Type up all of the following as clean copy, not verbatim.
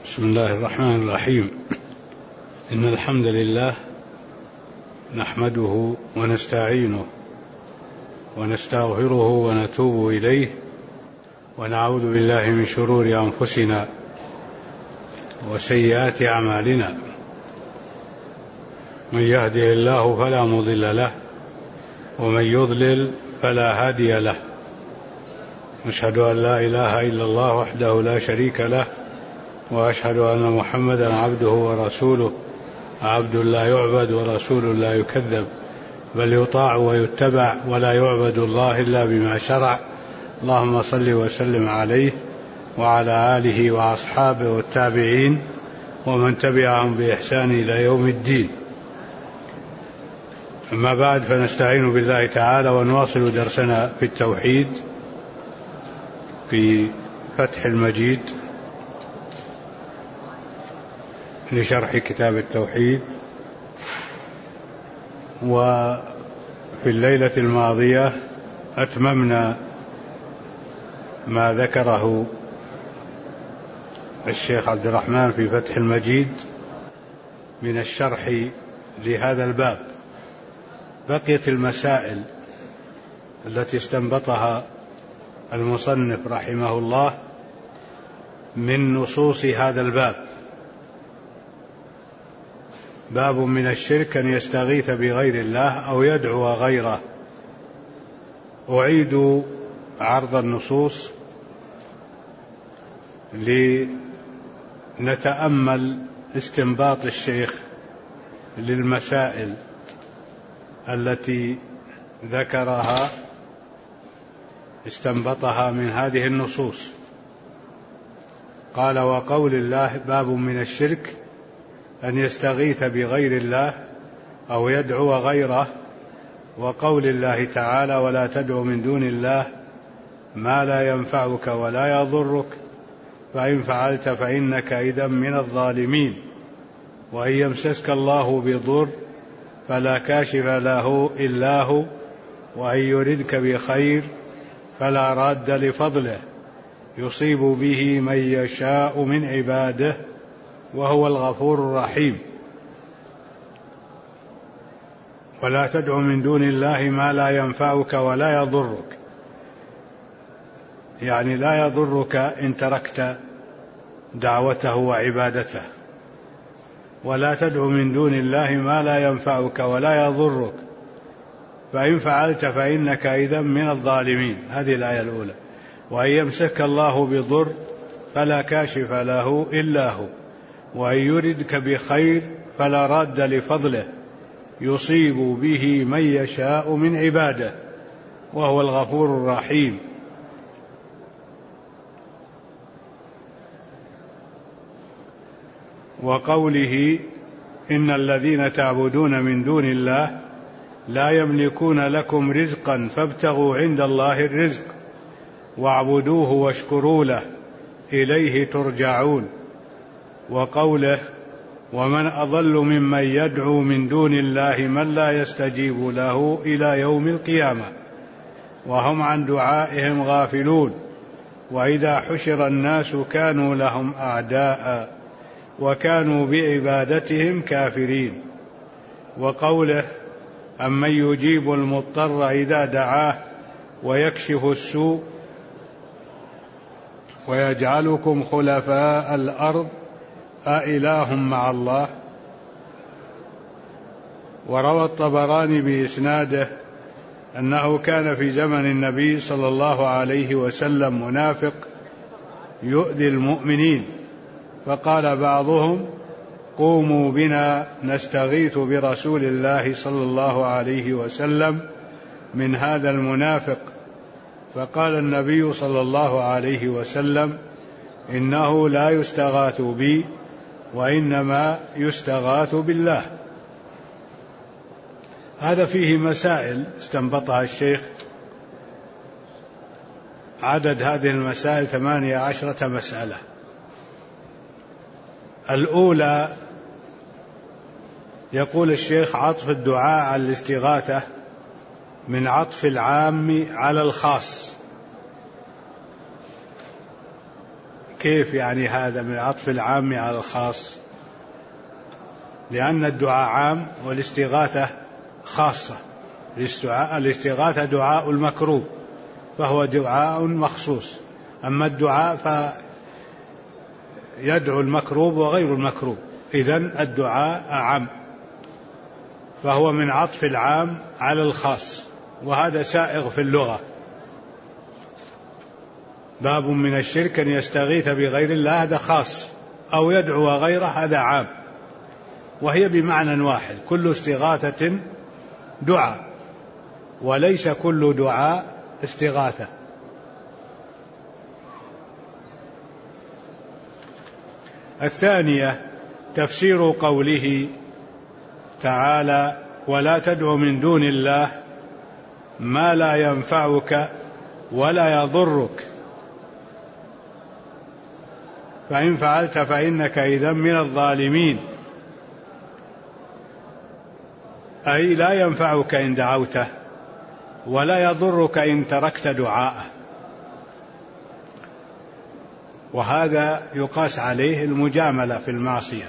بسم الله الرحمن الرحيم. إن الحمد لله نحمده ونستعينه ونستغفره ونتوب إليه ونعوذ بالله من شرور أنفسنا وسيئات أعمالنا. من يهده الله فلا مضل له ومن يضلل فلا هادي له. نشهد أن لا إله إلا الله وحده لا شريك له وأشهد أن محمدا عبده ورسوله، عبد لا يعبد ورسول لا يكذب، بل يطاع ويتبع ولا يعبد الله إلا بما شرع. اللهم صل وسلم عليه وعلى آله وأصحابه والتابعين ومن تبعهم بإحسان إلى يوم الدين. أما بعد، فنستعين بالله تعالى ونواصل درسنا في التوحيد في فتح المجيد لشرح كتاب التوحيد. وفي الليلة الماضية أتممنا ما ذكره الشيخ عبد الرحمن في فتح المجيد من الشرح لهذا الباب. بقيت المسائل التي استنبطها المصنف رحمه الله من نصوص هذا الباب. باب من الشرك أن يستغيث بغير الله أو يدعو غيره. أعيد عرض النصوص لنتأمل استنباط الشيخ للمسائل التي ذكرها، استنبطها من هذه النصوص. قال: وقول الله باب من الشرك أن يستغيث بغير الله أو يدعو غيره، وقول الله تعالى: ولا تدع من دون الله ما لا ينفعك ولا يضرك فإن فعلت فإنك إذا من الظالمين، وإن يمسسك الله بضر فلا كاشف له إلا هو، وإن يردك بخير فلا راد لفضله يصيب به من يشاء من عباده وهو الغفور الرحيم. ولا تدع من دون الله ما لا ينفعك ولا يضرك، يعني لا يضرك إن تركت دعوته وعبادته. ولا تدع من دون الله ما لا ينفعك ولا يضرك فإن فعلت فإنك إذا من الظالمين. هذه الآية الأولى. وإن يمسك الله بضر فلا كاشف له إلا هو، وإن يردك بخير فلا راد لفضله يصيب به من يشاء من عباده وهو الغفور الرحيم. وقوله: إن الذين تعبدون من دون الله لا يملكون لكم رزقا فابتغوا عند الله الرزق واعبدوه واشكروا له إليه ترجعون. وقوله: ومن أضل ممن يدعو من دون الله من لا يستجيب له إلى يوم القيامة وهم عن دعائهم غافلون، وإذا حشر الناس كانوا لهم أعداء وكانوا بعبادتهم كافرين. وقوله: أمن يجيب المضطر إذا دعاه ويكشف السوء ويجعلكم خلفاء الأرض أإله مع الله. وروى الطبراني بإسناده أنه كان في زمن النبي صلى الله عليه وسلم منافق يؤذي المؤمنين، فقال بعضهم: قوموا بنا نستغيث برسول الله صلى الله عليه وسلم من هذا المنافق. فقال النبي صلى الله عليه وسلم: إنه لا يستغاث بي وإنما يستغاث بالله. هذا فيه مسائل استنبطها الشيخ. عدد هذه المسائل 18 مسألة. الأولى، يقول الشيخ: عطف الدعاء على الاستغاثة من عطف العام على الخاص، كيف يعني هذا من عطف العام على الخاص؟ لأن الدعاء عام والاستغاثة خاصة. الاستغاثة دعاء المكروب فهو دعاء مخصوص، أما الدعاء فيدعو المكروب وغير المكروب، إذن الدعاء أعم، فهو من عطف العام على الخاص، وهذا سائغ في اللغة. باب من الشرك أن يستغيث بغير الله، هذا خاص، أو يدعو غيره، هذا عام، وهي بمعنى واحد، كل استغاثة دعاء، وليس كل دعاء استغاثة. الثانية تفسير قوله تعالى: ولا تدع من دون الله ما لا ينفعك ولا يضرك، فإن فعلت فإنك إذن من الظالمين، أي لا ينفعك إن دعوته ولا يضرك إن تركت دعاءه. وهذا يقاس عليه المجاملة في المعصية،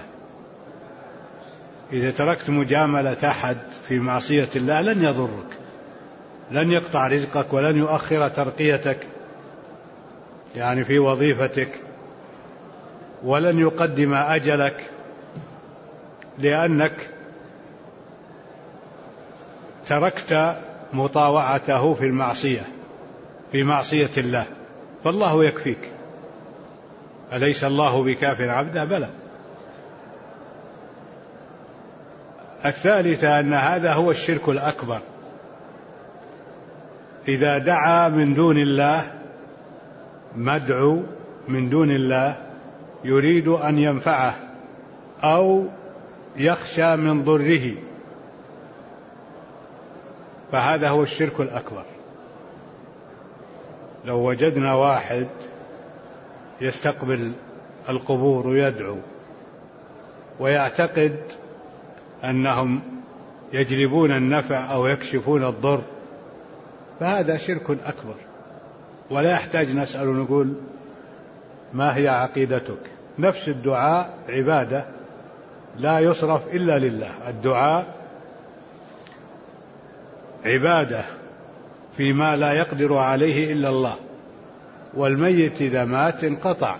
إذا تركت مجاملة أحد في معصية الله لن يضرك، لن يقطع رزقك ولن يؤخر ترقيتك يعني في وظيفتك، ولن يقدم أجلك، لأنك تركت مطاوعته في المعصية، في معصية الله، فالله يكفيك. أليس الله بكاف عبده؟ بلى. الثالثة أن هذا هو الشرك الأكبر، إذا دعا من دون الله، مدعو من دون الله يريد أن ينفعه أو يخشى من ضره، فهذا هو الشرك الأكبر. لو وجدنا واحد يستقبل القبور ويدعو ويعتقد أنهم يجلبون النفع أو يكشفون الضر، فهذا شرك أكبر، ولا يحتاج نسأل ونقول ما هي عقيدتك. نفس الدعاء عبادة لا يصرف إلا لله، الدعاء عبادة فيما لا يقدر عليه إلا الله، والميت إذا مات انقطع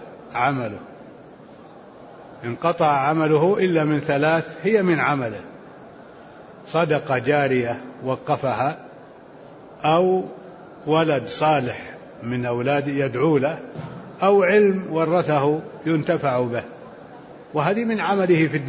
عمله إلا من ثلاث هي من عمله: صدقة جارية وقفها، أو ولد صالح من أولاد يدعو له، أو علم ورثه ينتفع به، وهذه من عمله في الدنيا.